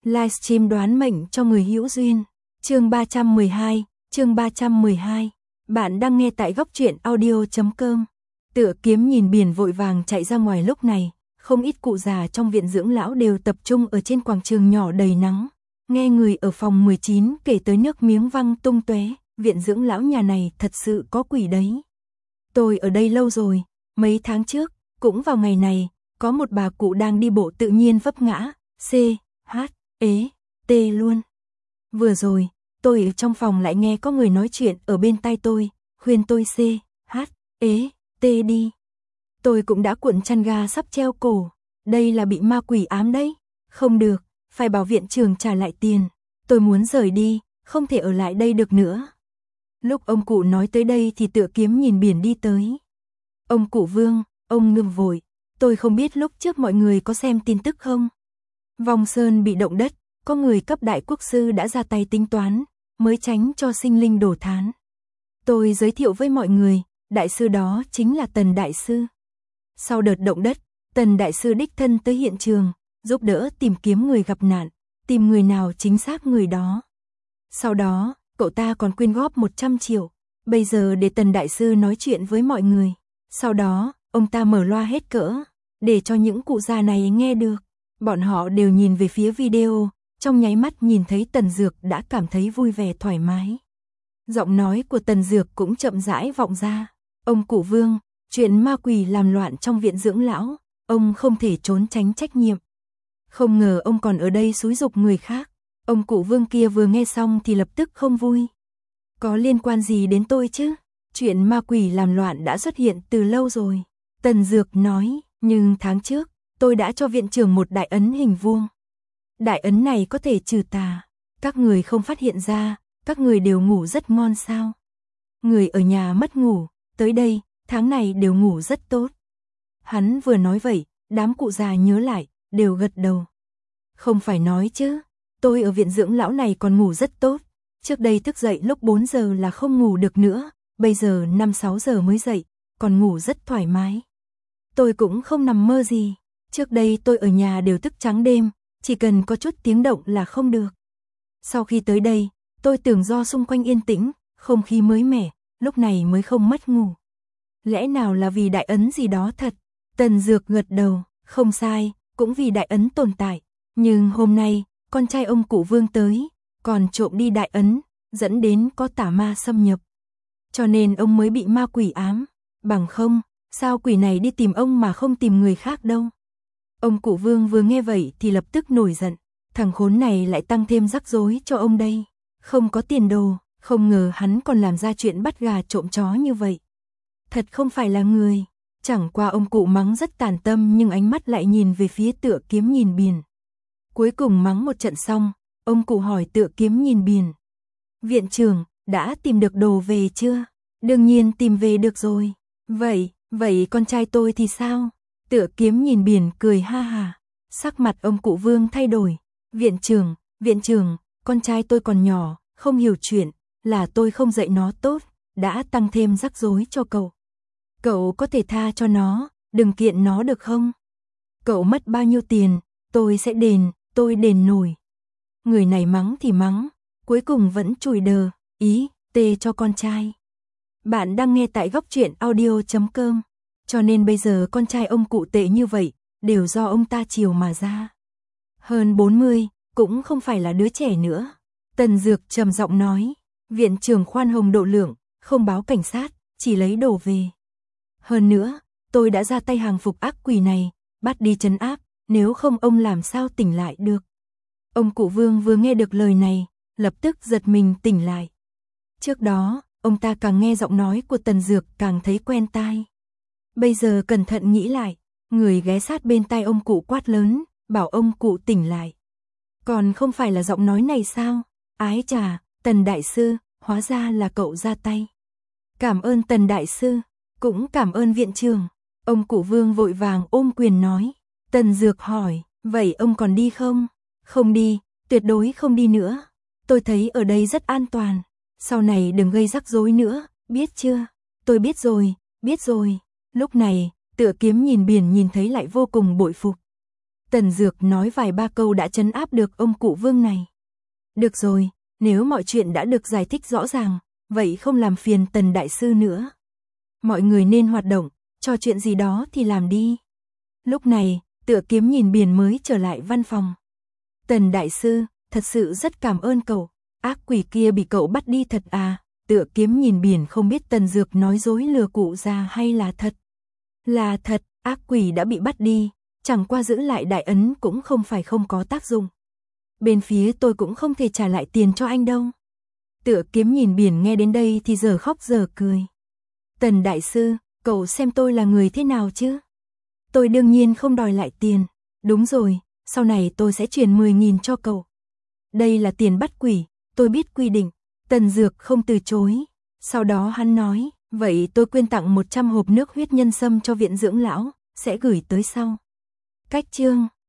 Livestream đoán mệnh cho người hữu duyên. Chương 312. Bạn đang nghe tại góc truyện audio.com. Tựa kiếm nhìn biển vội vàng chạy ra ngoài lúc này, không ít cụ già trong viện dưỡng lão đều tập trung ở trên quảng trường nhỏ đầy nắng. Nghe người ở phòng 19 kể tới nước miếng văng tung tóe, viện dưỡng lão nhà này thật sự có quỷ đấy. Tôi ở đây lâu rồi, mấy tháng trước, cũng vào ngày này, có một bà cụ đang đi bộ tự nhiên vấp ngã, C.H.E.T luôn. Vừa rồi, tôi ở trong phòng lại nghe có người nói chuyện ở bên tai tôi, khuyên tôi C.H.E.T đi. Tôi cũng đã cuộn chăn ga sắp treo cổ, đây là bị ma quỷ ám đấy. Không được, phải bảo viện trưởng trả lại tiền. Tôi muốn rời đi, không thể ở lại đây được nữa. Lúc ông cụ nói tới đây thì tựa kiếm nhìn biển đi tới. Ông cụ Vương, ông ngừng vội. Tôi không biết lúc trước mọi người có xem tin tức không? Vong Sơn bị động đất, có người cấp đại quốc sư đã ra tay tính toán, mới tránh cho sinh linh đổ thán. Tôi giới thiệu với mọi người, đại sư đó chính là Tần đại sư. Sau đợt động đất, Tần đại sư đích thân tới hiện trường, giúp đỡ tìm kiếm người gặp nạn, tìm người nào chính xác người đó. Sau đó, cậu ta còn quyên góp 100 triệu, bây giờ để Tần đại sư nói chuyện với mọi người. Sau đó, ông ta mở loa hết cỡ, để cho những cụ già này nghe được. Bọn họ đều nhìn về phía video, trong nháy mắt nhìn thấy Tần Dược đã cảm thấy vui vẻ thoải mái. Giọng nói của Tần Dược cũng chậm rãi vọng ra. Ông cụ Vương, chuyện ma quỷ làm loạn trong viện dưỡng lão, ông không thể trốn tránh trách nhiệm. Không ngờ ông còn ở đây xúi giục người khác. Ông cụ Vương kia vừa nghe xong thì lập tức không vui. Có liên quan gì đến tôi chứ? Chuyện ma quỷ làm loạn đã xuất hiện từ lâu rồi. Tần Dược nói, nhưng tháng trước, tôi đã cho viện trưởng một đại ấn hình vuông. Đại ấn này có thể trừ tà. Các người không phát hiện ra, các người đều ngủ rất ngon sao? Người ở nhà mất ngủ, tới đây, tháng này đều ngủ rất tốt. Hắn vừa nói vậy, đám cụ già nhớ lại, đều gật đầu. Không phải nói chứ, tôi ở viện dưỡng lão này còn ngủ rất tốt. Trước đây thức dậy lúc 4 giờ là không ngủ được nữa, bây giờ 5-6 giờ mới dậy, còn ngủ rất thoải mái. Tôi cũng không nằm mơ gì, trước đây tôi ở nhà đều thức trắng đêm, chỉ cần có chút tiếng động là không được. Sau khi tới đây, tôi tưởng do xung quanh yên tĩnh, không khí mới mẻ, lúc này mới không mất ngủ. Lẽ nào là vì đại ấn gì đó thật? Tần Dược gật đầu, không sai, cũng vì đại ấn tồn tại. Nhưng hôm nay, con trai ông cụ Vương tới, còn trộm đi đại ấn, dẫn đến có tà ma xâm nhập. Cho nên ông mới bị ma quỷ ám, bằng không, sao quỷ này đi tìm ông mà không tìm người khác đâu. Ông cụ Vương vừa nghe vậy thì lập tức nổi giận, thằng khốn này lại tăng thêm rắc rối cho ông đây. Không có tiền đồ, không ngờ hắn còn làm ra chuyện bắt gà trộm chó như vậy. Thật không phải là người. Chẳng qua ông cụ mắng rất tàn tâm nhưng ánh mắt lại nhìn về phía tựa kiếm nhìn biển. Cuối cùng mắng một trận xong, ông cụ hỏi tựa kiếm nhìn biển. Viện trưởng, đã tìm được đồ về chưa? Đương nhiên tìm về được rồi. Vậy con trai tôi thì sao? Tựa kiếm nhìn biển cười ha hà. Sắc mặt ông cụ Vương thay đổi. Viện trưởng, con trai tôi còn nhỏ, không hiểu chuyện, là tôi không dạy nó tốt, đã tăng thêm rắc rối cho cậu. Cậu có thể tha cho nó, đừng kiện nó được không? Cậu mất bao nhiêu tiền, tôi sẽ đền, tôi đền nổi. Người này mắng thì mắng, cuối cùng vẫn chùi đờ, ý, tê cho con trai. Bạn đang nghe tại góc truyện audio.com, cho nên bây giờ con trai ông cụ tệ như vậy, đều do ông ta chiều mà ra. Hơn 40, cũng không phải là đứa trẻ nữa. Tần Dược trầm giọng nói, viện trưởng khoan hồng độ lượng, không báo cảnh sát, chỉ lấy đồ về. Hơn nữa, tôi đã ra tay hàng phục ác quỷ này, bắt đi trấn áp, nếu không ông làm sao tỉnh lại được. Ông cụ Vương vừa nghe được lời này, lập tức giật mình tỉnh lại. Trước đó, ông ta càng nghe giọng nói của Tần Dược càng thấy quen tai. Bây giờ cẩn thận nghĩ lại, người ghé sát bên tai ông cụ quát lớn, bảo ông cụ tỉnh lại. Còn không phải là giọng nói này sao? Ái chà, Tần đại sư, hóa ra là cậu ra tay. Cảm ơn Tần đại sư. Cũng cảm ơn viện trưởng. Ông cụ Vương vội vàng ôm quyền nói. Tần Dược hỏi, vậy ông còn đi không? Không đi, tuyệt đối không đi nữa. Tôi thấy ở đây rất an toàn. Sau này đừng gây rắc rối nữa, biết chưa? Tôi biết rồi. Lúc này, tựa kiếm nhìn biển nhìn thấy lại vô cùng bội phục. Tần Dược nói vài ba câu đã trấn áp được ông cụ Vương này. Được rồi, nếu mọi chuyện đã được giải thích rõ ràng, vậy không làm phiền Tần đại sư nữa. Mọi người nên hoạt động, trò chuyện gì đó thì làm đi. Lúc này, Tựa Kiếm nhìn biển mới trở lại văn phòng. Tần đại sư, thật sự rất cảm ơn cậu. Ác quỷ kia bị cậu bắt đi thật à? Tựa Kiếm nhìn biển không biết Tần Dược nói dối lừa cụ già hay là thật. Là thật, ác quỷ đã bị bắt đi, chẳng qua giữ lại đại ấn cũng không phải không có tác dụng. Bên phía tôi cũng không thể trả lại tiền cho anh đâu. Tựa Kiếm nhìn biển nghe đến đây thì giờ khóc giờ cười. Tần đại sư, cậu xem tôi là người thế nào chứ? Tôi đương nhiên không đòi lại tiền. Đúng rồi, sau này tôi sẽ chuyển 10.000 cho cậu. Đây là tiền bắt quỷ, tôi biết quy định. Tần Dược không từ chối. Sau đó hắn nói, vậy tôi quyên tặng 100 hộp nước huyết nhân sâm cho viện dưỡng lão, sẽ gửi tới sau. Cách chương